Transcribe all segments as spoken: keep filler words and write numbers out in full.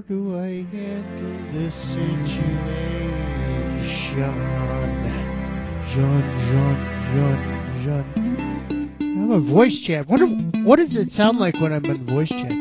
do I handle this situation? Jean, Jean, Jean, Jean. I'm a voice chat. What, if, what does it sound like when I'm in voice chat?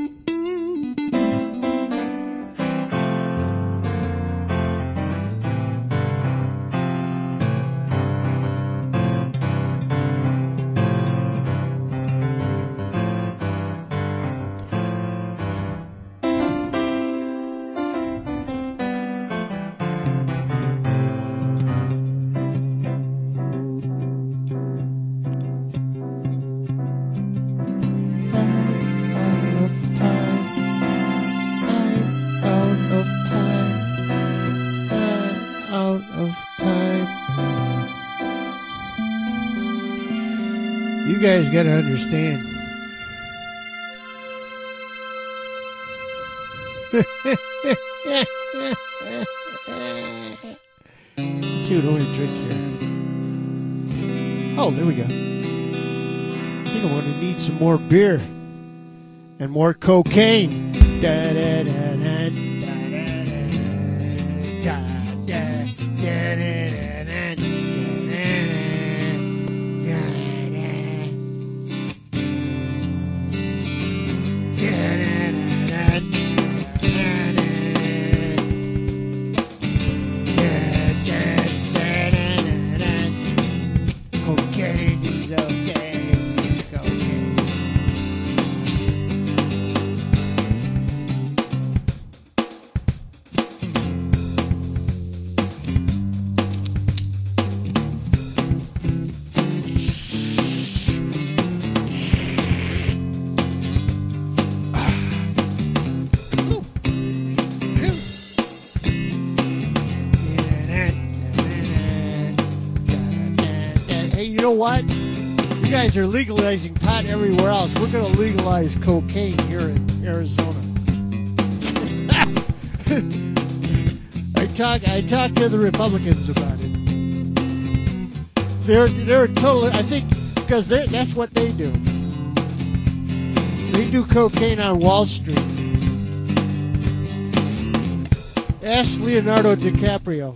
You guys got to understand. Let's see what do we drink here. Oh, there we go. I think I'm going to need some more beer and more cocaine. Da, da, da, da, da, da, da, da, da, da. Cocaine is okay. It's cocaine. Hey, you know what? You guys are legalizing pot everywhere else. We're going to legalize cocaine here in Arizona. I talk. I talked to the Republicans about it. They're they're totally. I think because they that's what they do. They do cocaine on Wall Street. Ask Leonardo DiCaprio.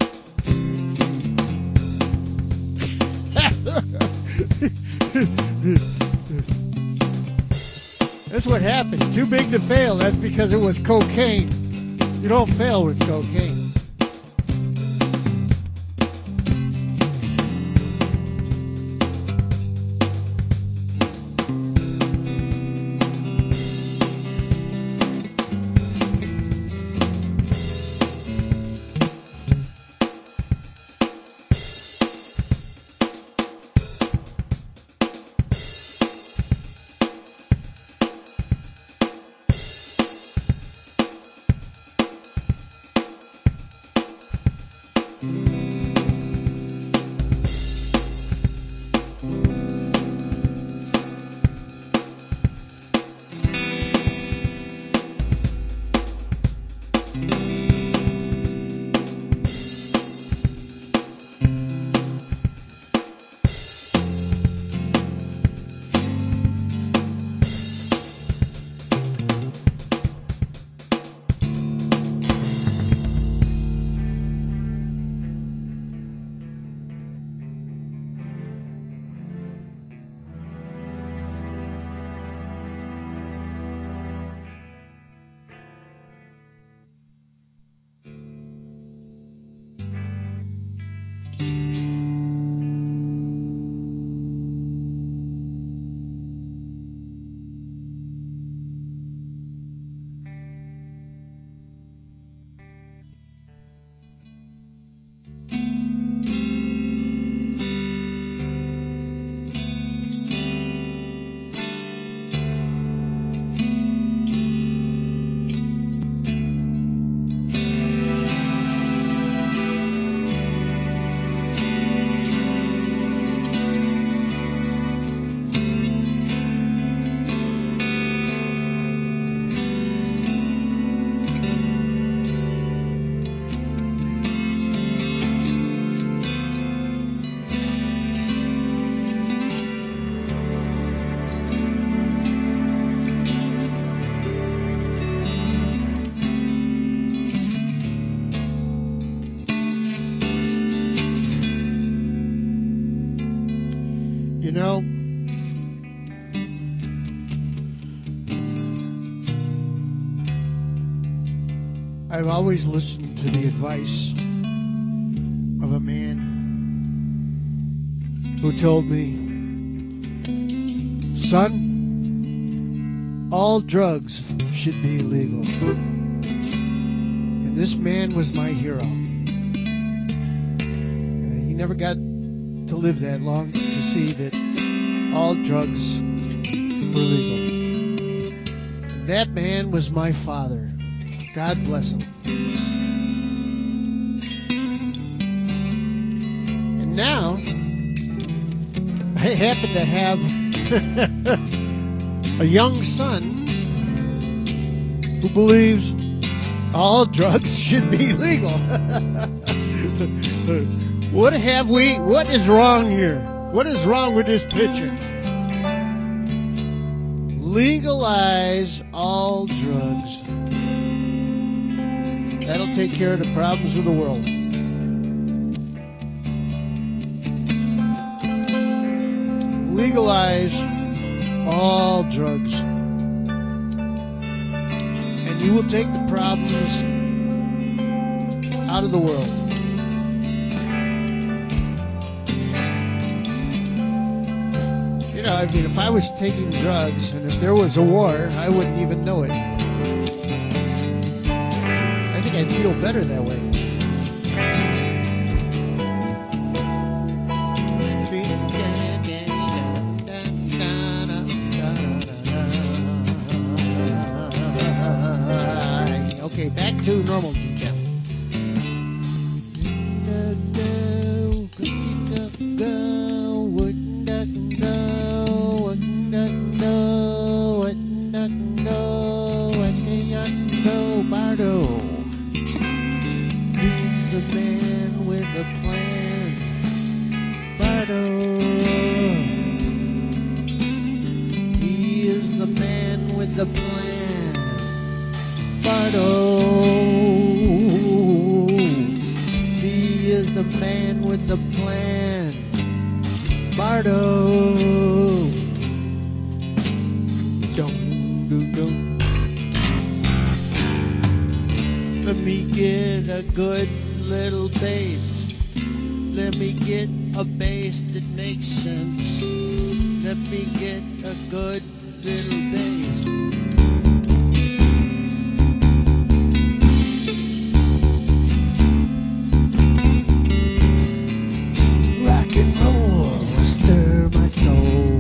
That's what happened. Too big to fail. That's because it was cocaine. You don't fail with cocaine. I've always listened to the advice of a man who told me, son, all drugs should be illegal. And this man was my hero. He never got to live that long to see that all drugs were legal. And that man was my father. God bless him. And now, I happen to have a young son who believes all drugs should be legal. What have we, what is wrong here? What is wrong with this picture? Legalize all drugs. That'll take care of the problems of the world. Legalize all drugs. And you will take the problems out of the world. You know, I mean, if I was taking drugs and if there was a war, I wouldn't even know it. I think I'd feel better that way. Okay, back to normal detail. Bardo, he's the man with the plan. Bardo, he is the man with the plan. Bardo, he is the man with the plan. Bardo, dum dum dum. Let me get a good little bass. Let me get a bass that makes sense. Let me get a good little bass. Rock and roll, stir my soul.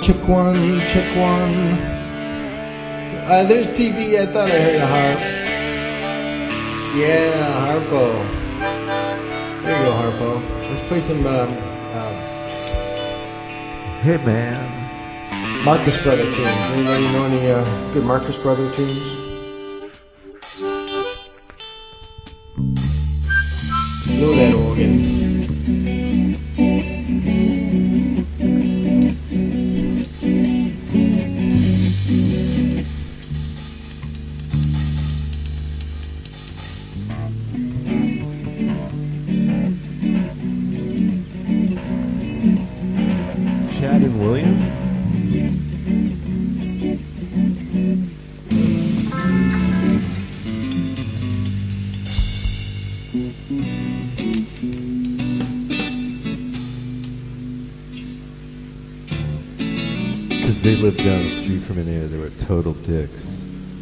Check one, check one. Uh, there's T V. I thought I heard a harp. Yeah, Harpo. There you go, Harpo. Let's play some um, um, Hey man. Marcus Brother tunes. Anybody know any uh, good Marcus Brother tunes? Know that organ. Chad and William? Because they lived down the street from an area that were total dicks.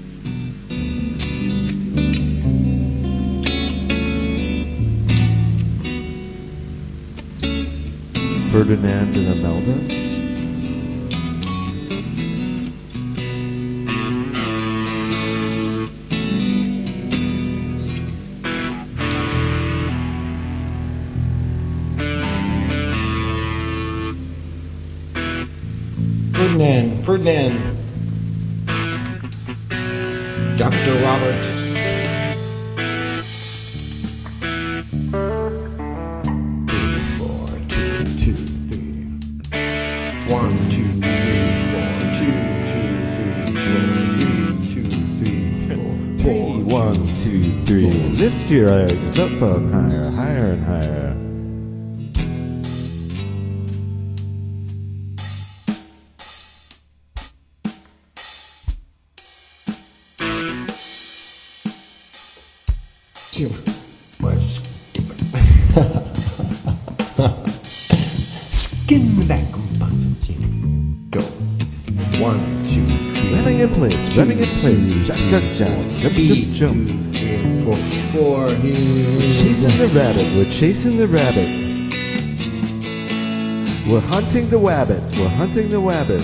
Ferdinand and Imelda? Ferdinand, Ferdinand. Doctor Roberts. One, two, three, four, two, two, three, four, three, two, three, four, four, One, two, three. Lift your legs up and higher, higher and higher. two. Was skin with that go. One, two, three. Running in place, two, running in place. two, Jump, three, jump, jump, four. jump, Eight, jump, jump. two, three, four, four. Here. Chasing the rabbit, we're chasing the rabbit. We're hunting the wabbit, we're hunting the wabbit.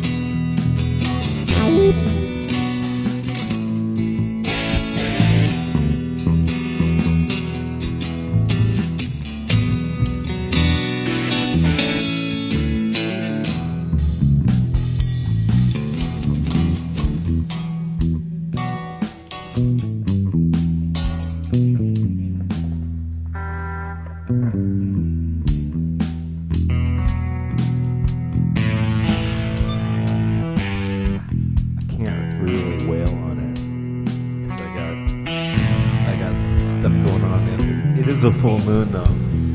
A full moon though.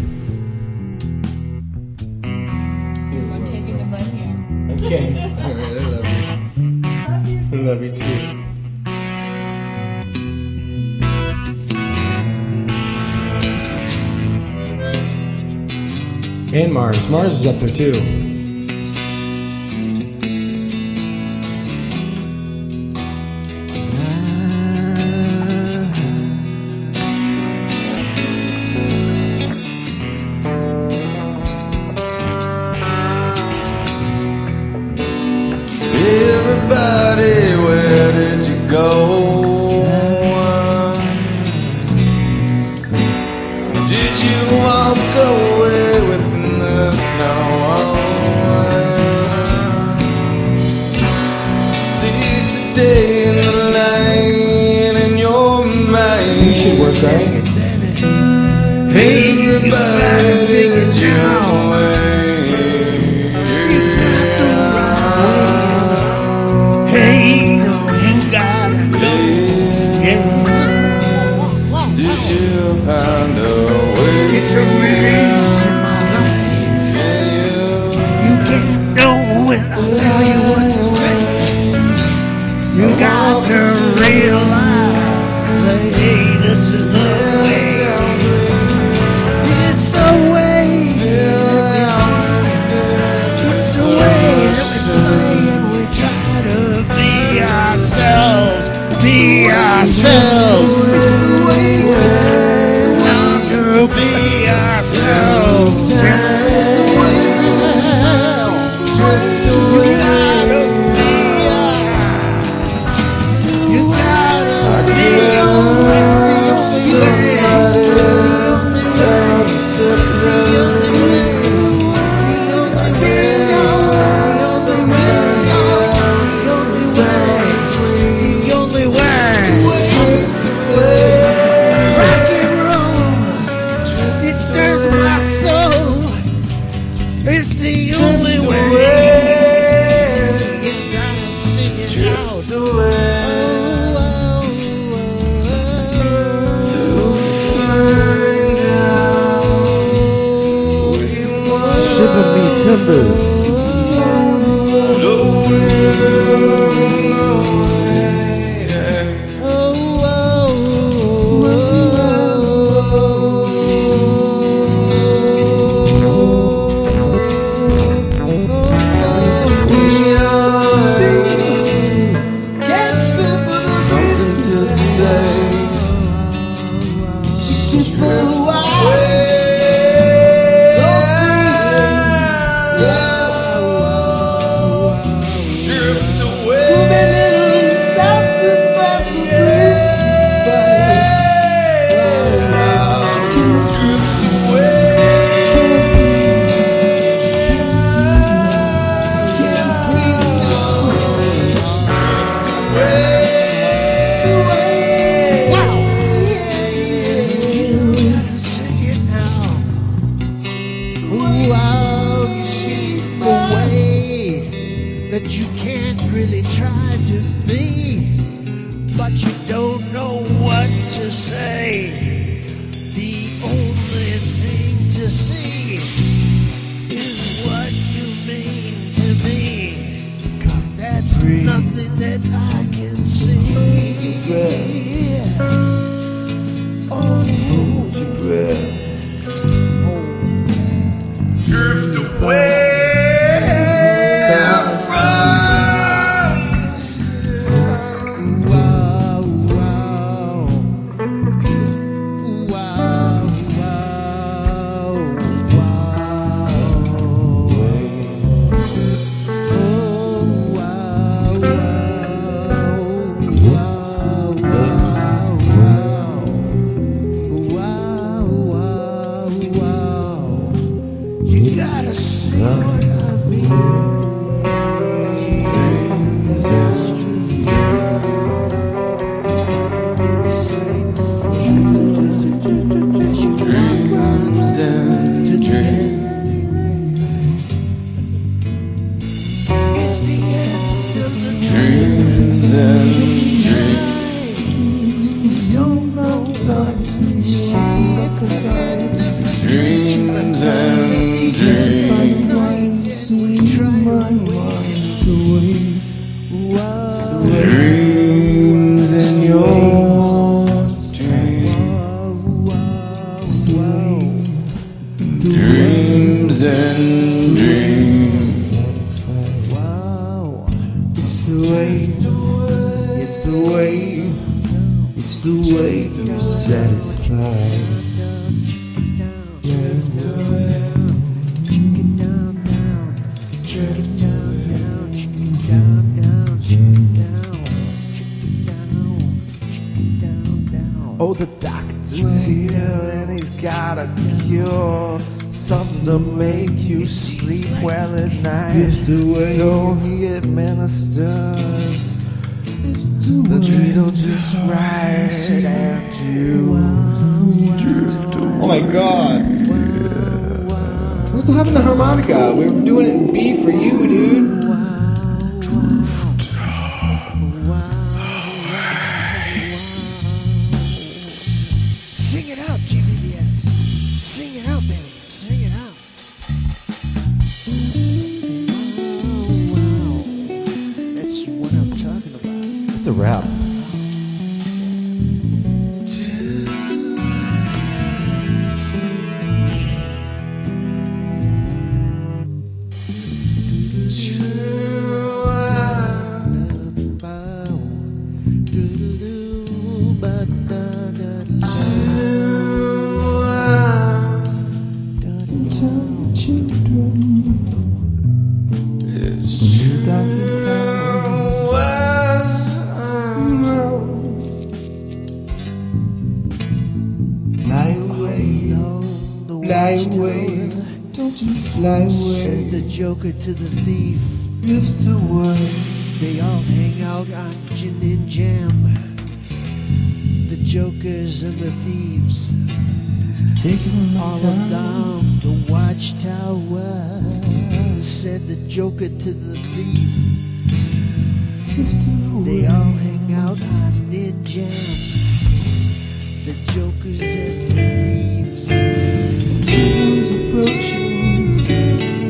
I'm taking the money here. Okay. All right. I love you. I love you too. And Mars. Mars is up there too. Should work, right? Hey, everybody, sing it your way. You got the right way. Hey, no, you got it. Yeah. Did you find a way? It's a race in my life. Can you? You can't know it. I'll tell you what to say. You got to realize, hey, this is the way. giving me timbers. That you can't really try to be, but you don't know what to say. The only thing to see is what you mean to me. That's nothing that I can see. Oh, hold your breath. Drift away. You gotta see what I mean. Dreams and dreams. It's the end of the dreams and dreams. Don't know what to see. It's the end of the dreams and dreams. We try to wait. Dreams in your dreams and dreams. It's the way, it's the way, it's the way to satisfy. Oh, the doctor's here and he's got a cure, something to make you sleep well at night. So he administers the needle just right and you drift away. Oh my god. What happened to the harmonica? We were doing it in B for you, dude. Sing it out, G B B S. Sing it out, baby. Sing it out. Wow. That's what I'm talking about. It's a rap. Fly away, don't you fly away. Said the Joker to the thief. Lift away. They all hang out on gin and jam. The jokers and the thieves. Taking my all time. down the watchtower. Said the Joker to the thief. Lift away. They all hang out on Nin Jam. The jokers and the thieves. Time's approaching.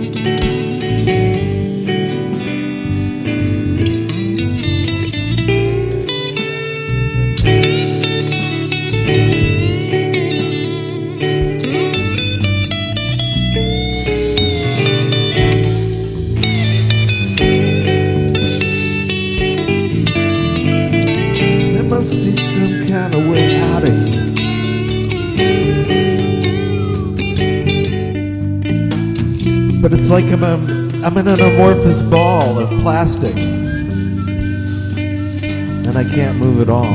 But it's like I'm, a, I'm in an amorphous ball of plastic. And I can't move at all.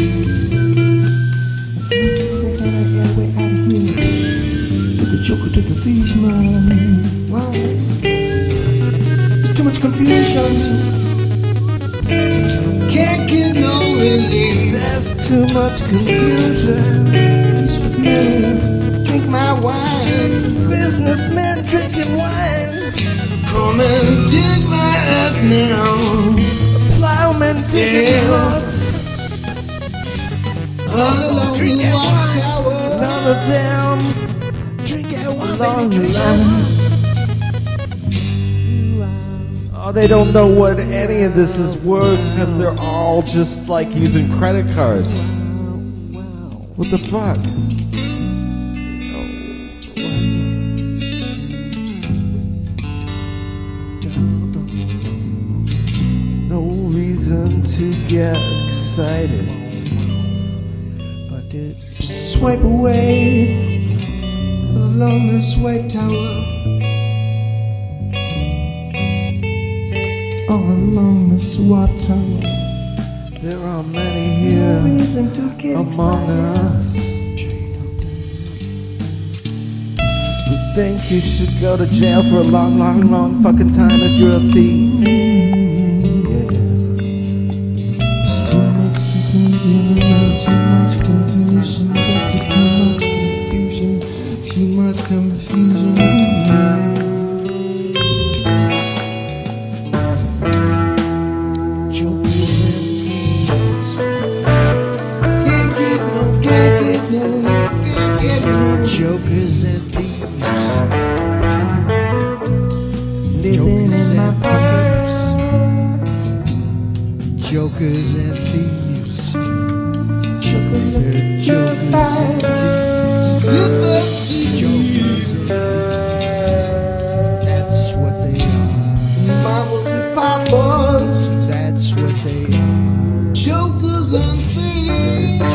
The Joker to the thief, man. Wow. It's too much confusion. Can't get no relief. There's too much confusion. Peace with me. Drink my wine. Businessmen drinking wine. Come and dig my earth now. Plowmen digging Yeah. hearts. All along the watchtower. None of them Drink that wine, long baby, drink that line. Oh, they don't know what any of this is worth because they're all just like using credit cards. What the fuck? No reason to get excited. But it Swipe away along this white tower. All along this white tower. There are many here Reason to get among excited. us who think you should go to jail for a long, long, long fucking time if you're a thief. Yeah. It's too much confusion, too much confusion, got to too much confusion, too much confusion. jokers and thieves. Can't get no, can't get no, can't get no. Jokers and thieves. Living in my pockets. Jokers and thieves. Chocolate, Jokers and thieves. you could see Jokers and thieves. That's what they are. mamas and papas, That's what they are. jokers and thieves.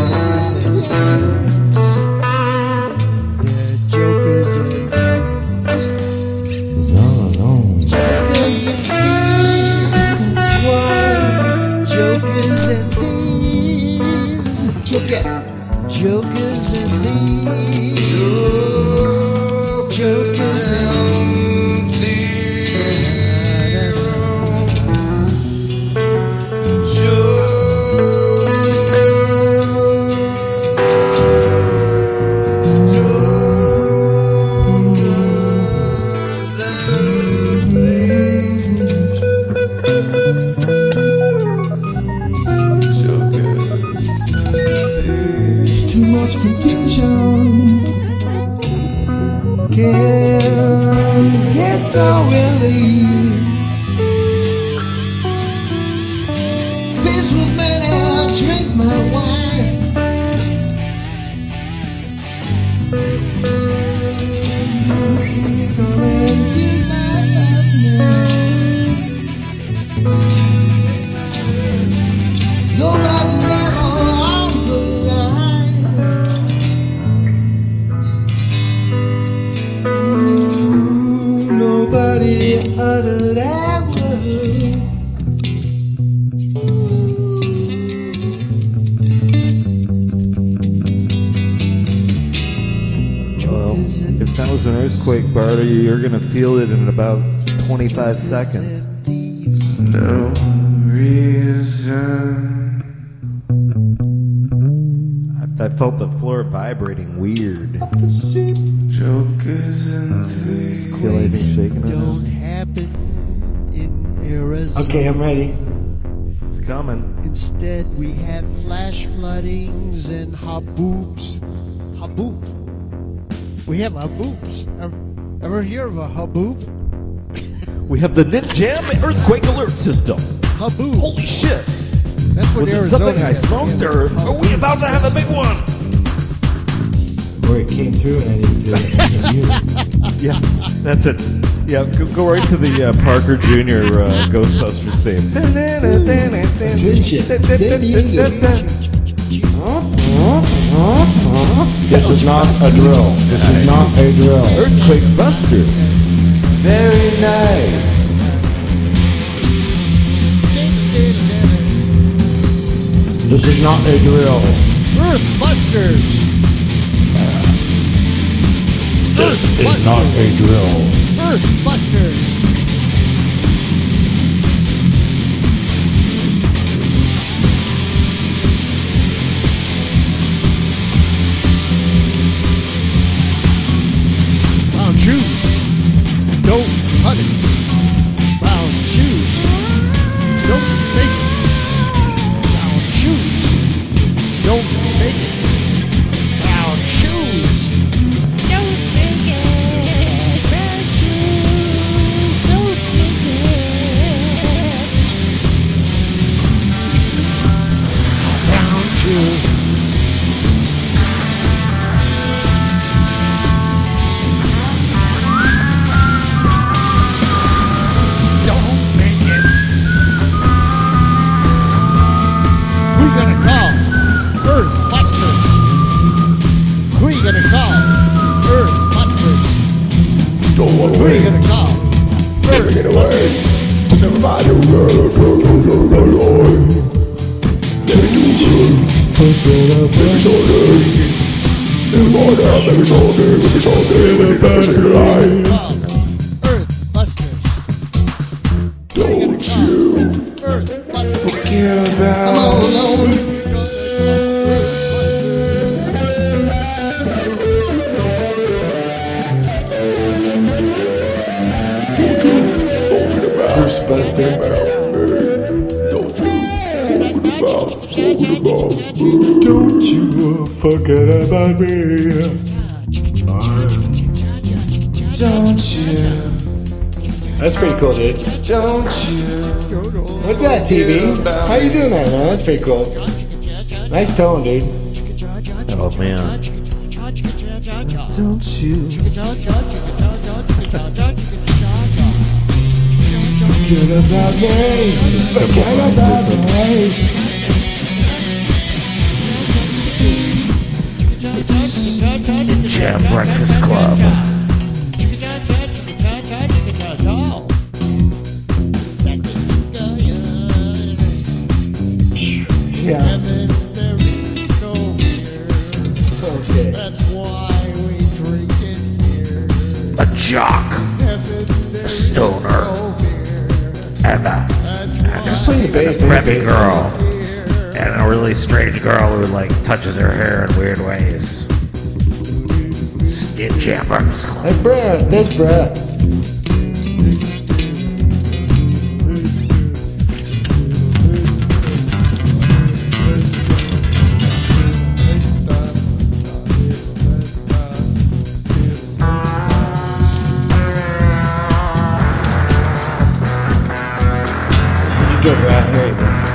They're jokers and thieves. It's all alone. Jokers and thieves. Jokers and thieves. Look at Jokers and thieves. jokers and It's too much confusion. Can't get no relief. Peace with me now, drink my wine. Come and dig my life now. Nobody never on the line. Ooh, nobody other than one. Well, if that was an earthquake, Barter, you're gonna feel it in about twenty-five seconds. No reason. I, I felt the floor vibrating weird. Jokers and thieves. Feel anything shaking right Don't now? happen in Arizona. Okay, I'm ready. It's coming. Instead, we have flash floodings and haboobs. Haboob. We have haboobs. Ever, ever hear of a haboob? We have the Knit Jam Earthquake Alert System. Haboob. Holy shit! That's what Was it Arizona something I has. smoked, or are we about to have a big one? Boy, it came through and I didn't feel it. You. Yeah, that's it. Yeah, go, go right to the uh, Parker Junior Uh, Ghostbusters theme. Attention, San Diego. This is not a drill. This is not a drill. Earthquake Busters. very night. This is not a drill. Earthbusters. This is not a drill. Earthbusters. Brown shoes. Don't cut it. Brown shoes. Don't make it. Brown shoes. Don't make it. Brown shoes. Don't make it. Brown shoes. Don't make it. Brown shoes. Don't make it. Who you gonna call? Earthbusters. Who you gonna call? Earthbusters. Don't want Who you gonna call? Earthbusters. Never mind. Baby shoulder. Baby shoulder. Baby shoulder. Baby shoulder. Baby shoulder. Earthbusters. Don't you Earthbusters. Forget about I'm all alone. Ghostbuster. Don't you forget about, forget about me. Don't you forget about me. don't you, That's pretty cool, dude. don't you. What's that, T V? How you doing there, man? That's pretty cool. Nice tone, dude. Oh man. Don't you Forget about me. Forget about me. Jam Breakfast Club. Yeah. Okay. That's why we drink it here. A jock. A stoner. And a, Just play the bass. and a and the preppy bass. girl. And a really strange girl who like touches her hair in weird ways. Skin Jam Breakfast Club. That's Brett. That's Brett. You good, Brett? There you go.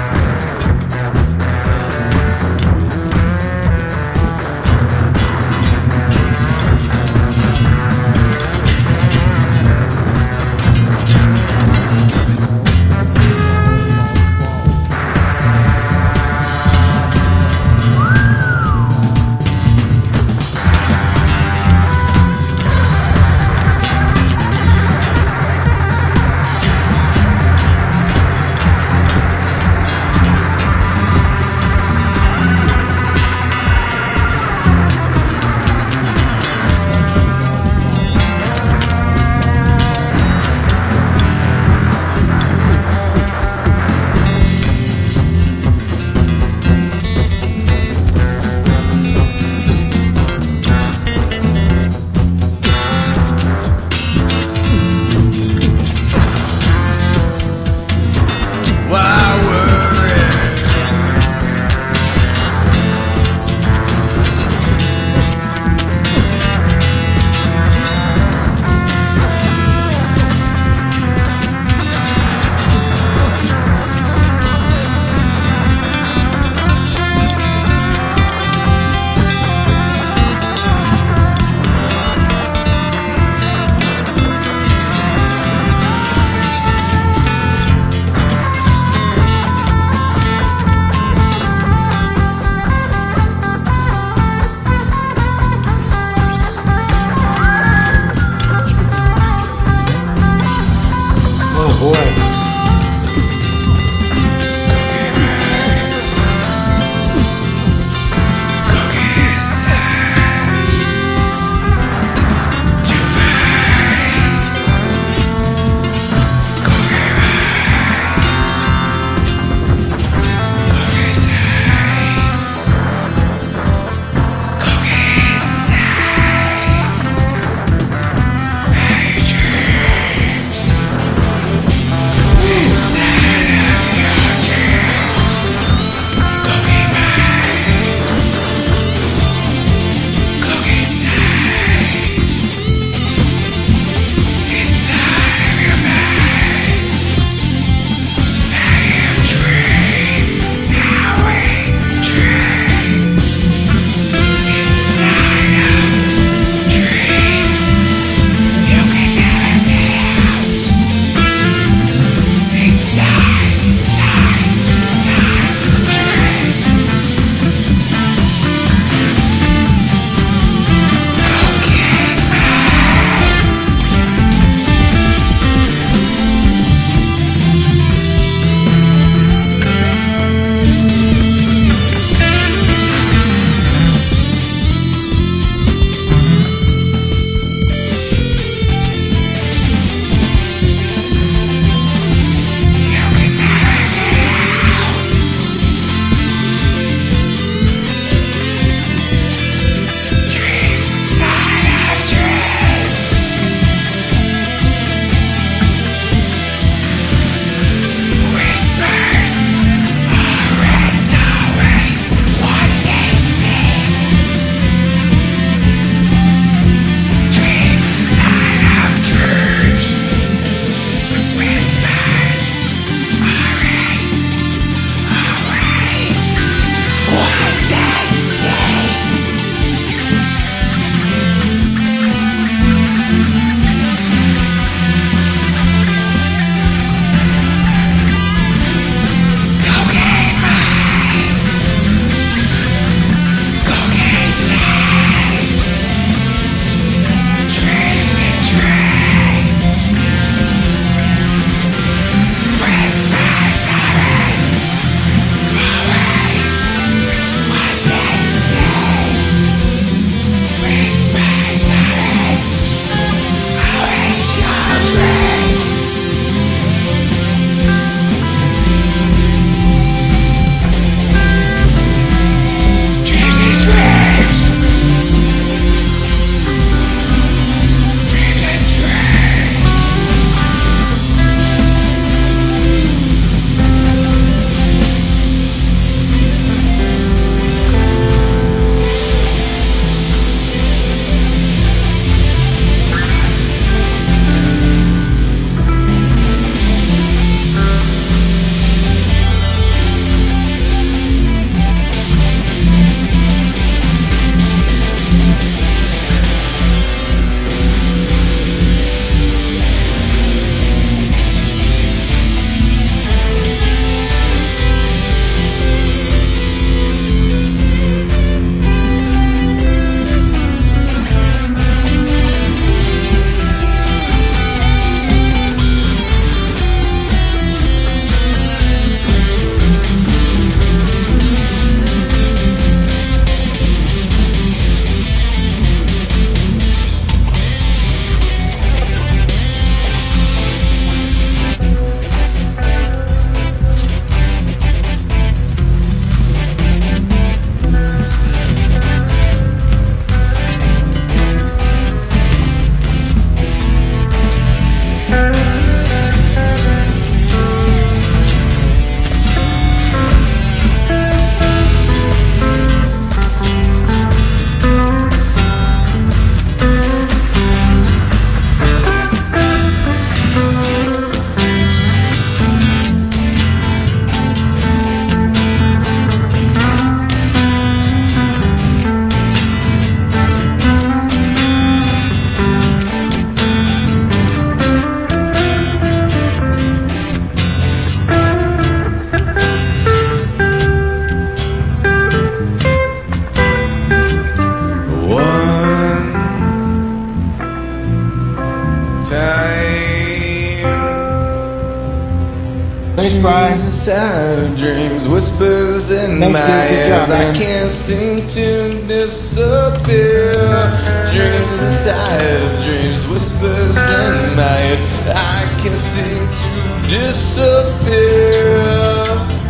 Thanks, Brian. Dreams inside of dreams, whispers in Thanks, my dude. Good ears. job, I man. can't seem to disappear. Dreams inside of dreams, whispers in my ears. I can't seem to disappear.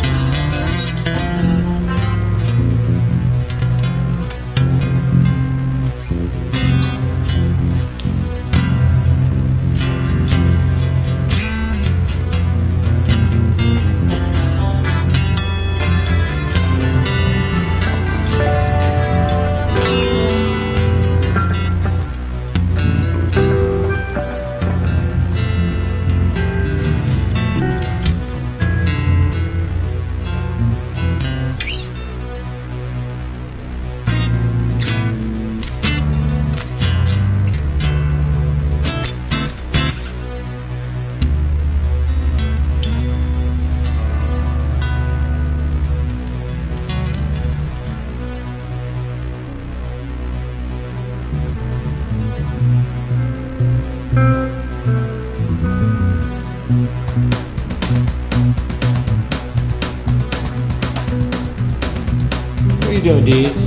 What are you doing, Deeds?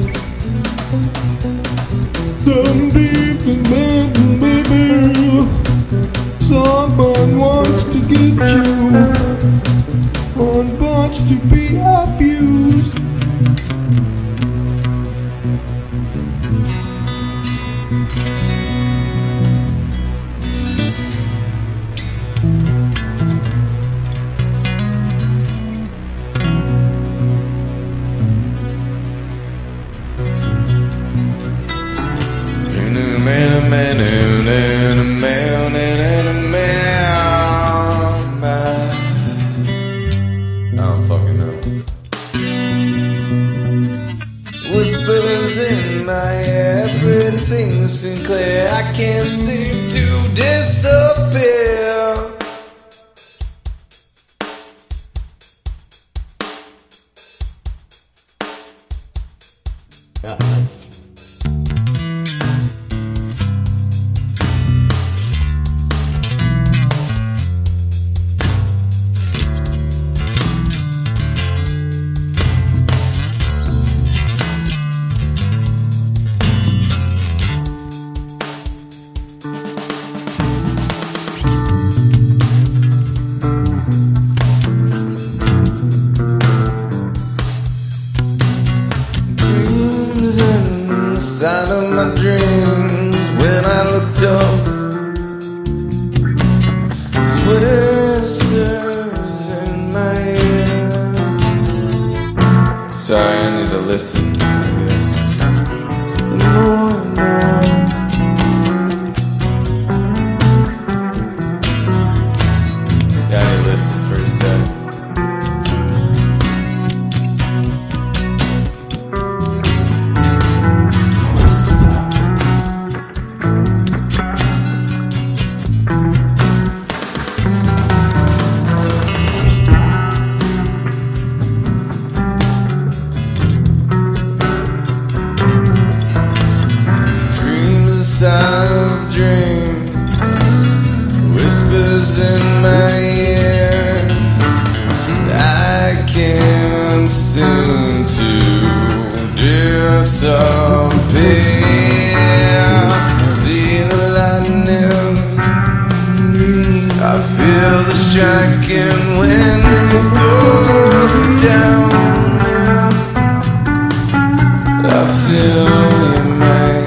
Someone wants to get you, one wants to be abused. Whispers in my ear, everything's been clear. I can't seem to disappear. Yeah, nice. Inside of my dreams, when I looked up, whispers in my ear. Sorry, I need to listen, I guess. The more and more. Gotta listen for a sec. Inside of dreams, whispers in my ears. I can't seem to disappear. See the lightnings, I feel the striking winds of those down. I feel your mind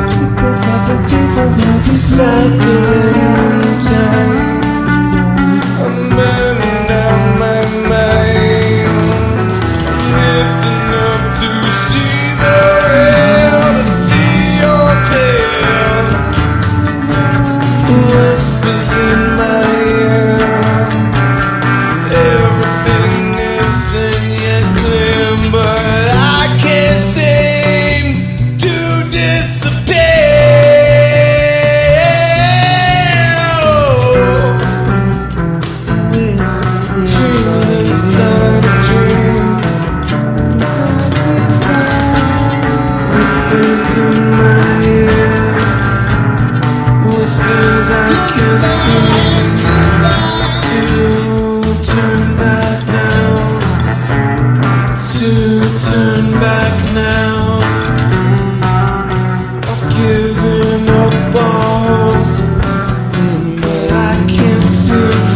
cycling time. I'm burning down my mind, lifting up to see the air, to see your clear. Whispers in my ear, everything isn't yet clear, but I can't seem to disappear.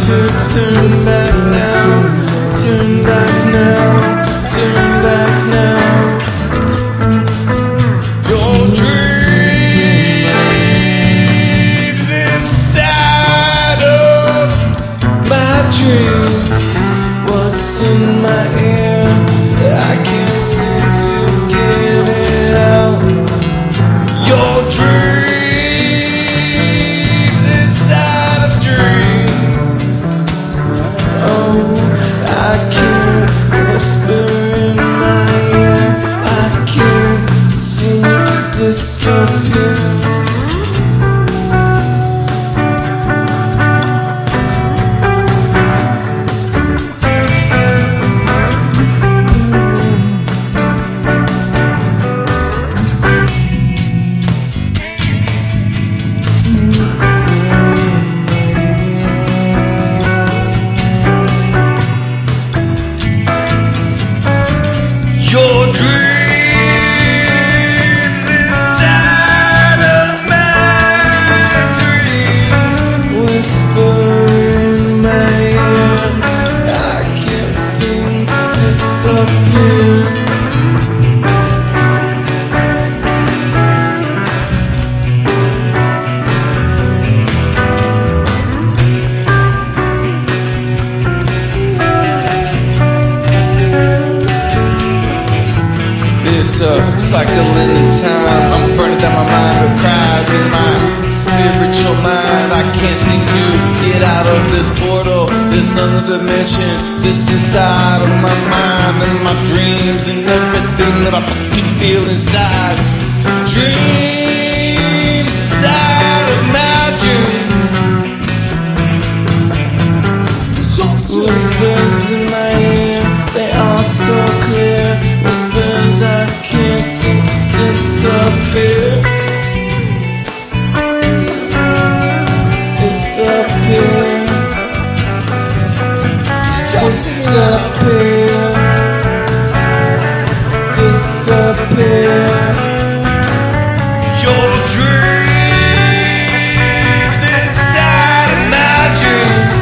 to turn back now, turn back now, turn back now. Your dreams inside of my dreams. What's in my ear? I can't seem to get it out. Your dreams inside of dreams. Oh, I can't whisper in my ear. I can't seem to disappear. Your dreams inside of my dreams. Whisper in my ear. I can't seem to disappear. It's a cycling in time. I'm burning down my mind with cries in my spiritual mind. I can't seem to get out of this portal, this other dimension, this inside of my mind and my dreams and everything that I fucking feel inside. Dreams inside of my dreams. Whispers in my ear, they are so clear. Whispers I can't seem to disappear. Disappear. Disappear. Disappear. Your dreams inside of my dreams.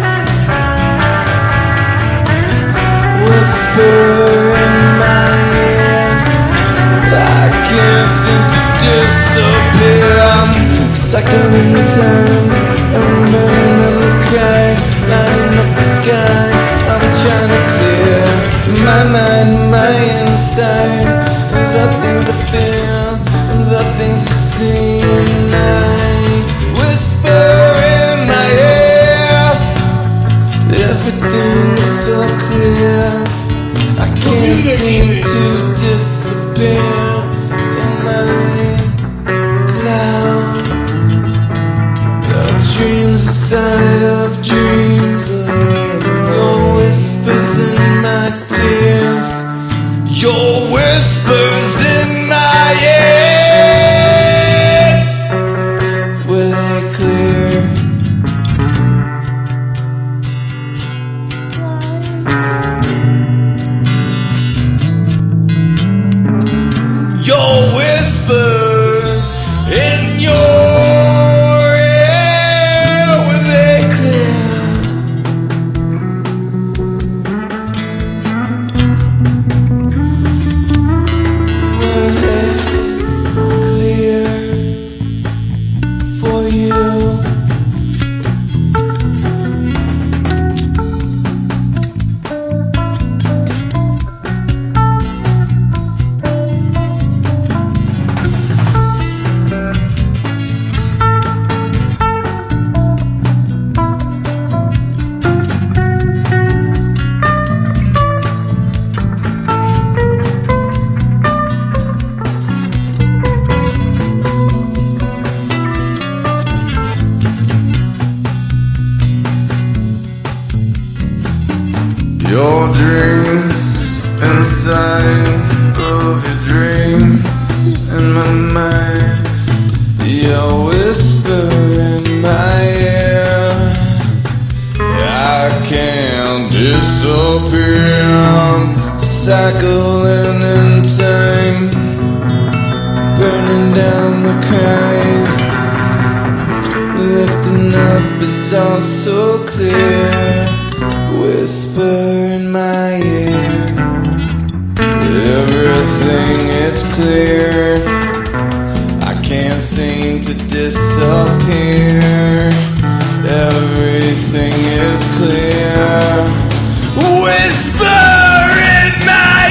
Whisper in my ear. I can't seem to disappear. I'm cycling time. I'm burning in the cries, lighting up the sky. I'm trying to clear my mind, my inside. The things I feel, the things you see, and I whisper in my ear. Everything is so clear. I can't seem to disappear in my clouds. Your dreams inside of dreams. Your whispers in my tears. Your whispers in my ears. Were they clear? Your whispers in your ear, were they clear? Were they clear for you? Your dreams inside of your dreams in my mind. Your whisper in my ear. I can't disappear. I'm cycling in time, burning down the cries, lifting open up, it's all so clear. Whisper in my ear, everything is clear. I can't seem to disappear. Everything is clear. Whisper in my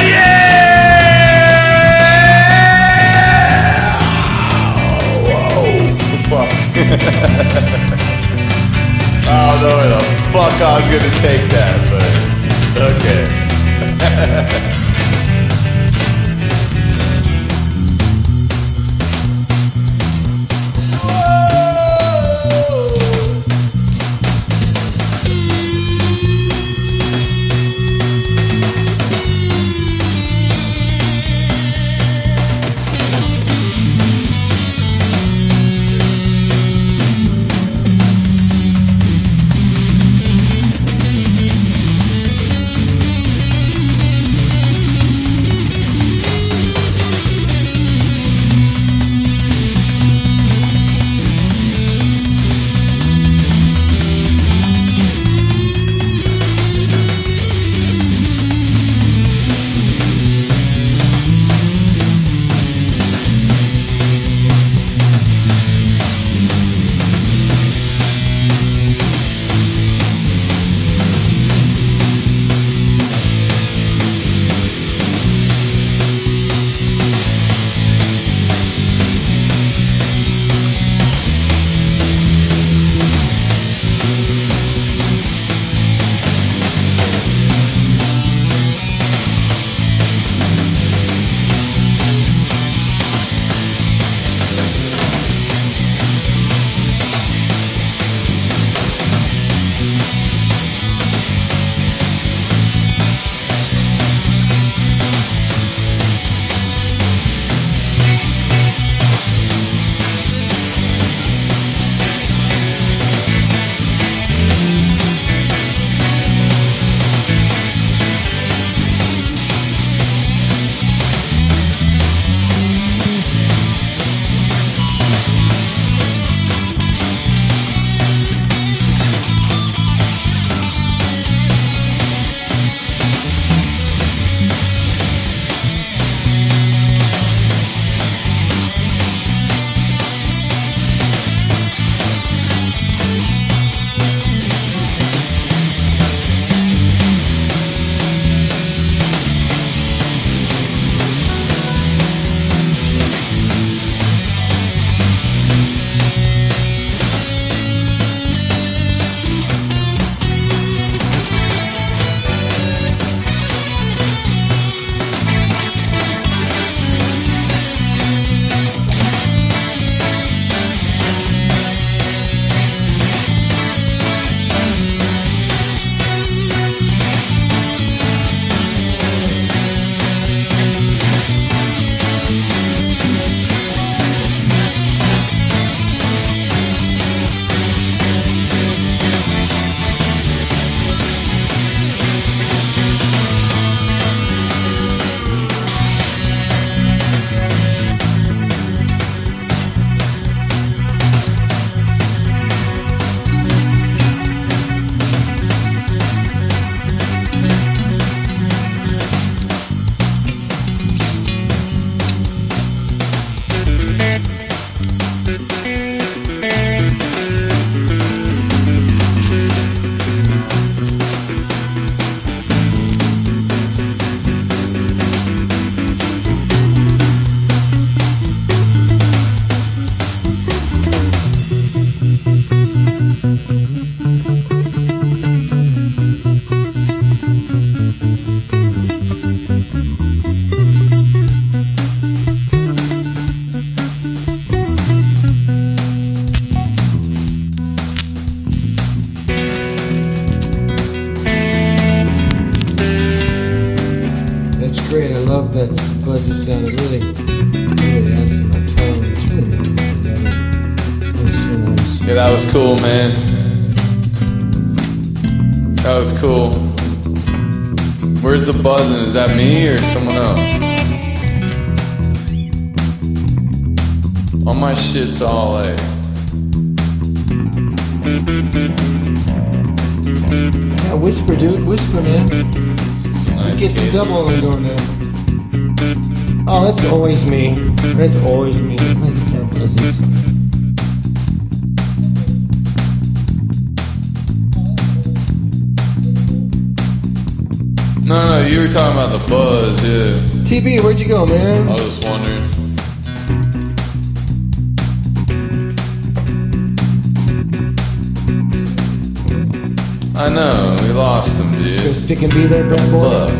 ear. Whoa, fuck. I don't know where the fuck I was gonna take that, but okay. that buzzy sound. It really, really adds to my tone. It's really nice. It was so nice. Yeah, that was cool, man. That was cool. Where's the buzzing? Is that me or someone else? All my shit's all like Yeah, whisper, dude. Whisper, man. Nice Get some kid. double on going there. Oh, that's always me. That's always me. My guitar does this. No, no, you were talking about the buzz, yeah. T B, where'd you go, man? I was just wondering. I know, we lost him, Gonna dude. stick and be there, bad boy. Fuck.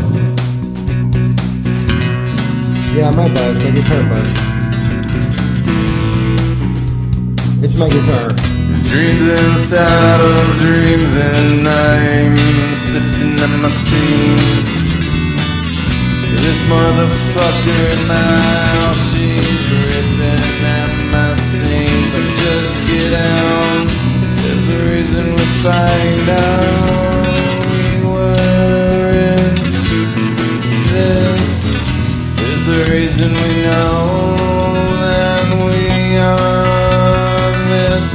Yeah, my buzz, my guitar buzzes. It's my guitar. Dreams inside of dreams, and I'm sifting at my seams. This motherfucker now, she's ripping at my seams. Like, just get out. There's a reason we find out we weren't this. There's a reason we know that we are this.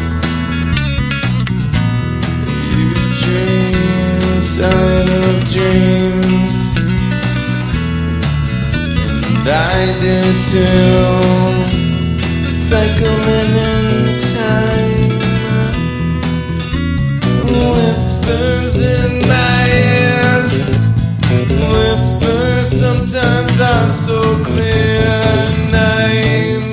You dream inside of dreams, and I did too. Cycling in time, whispers in my ears, whispers sometimes are so clear, and I'm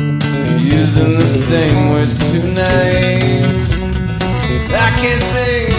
using the same words tonight. I can't say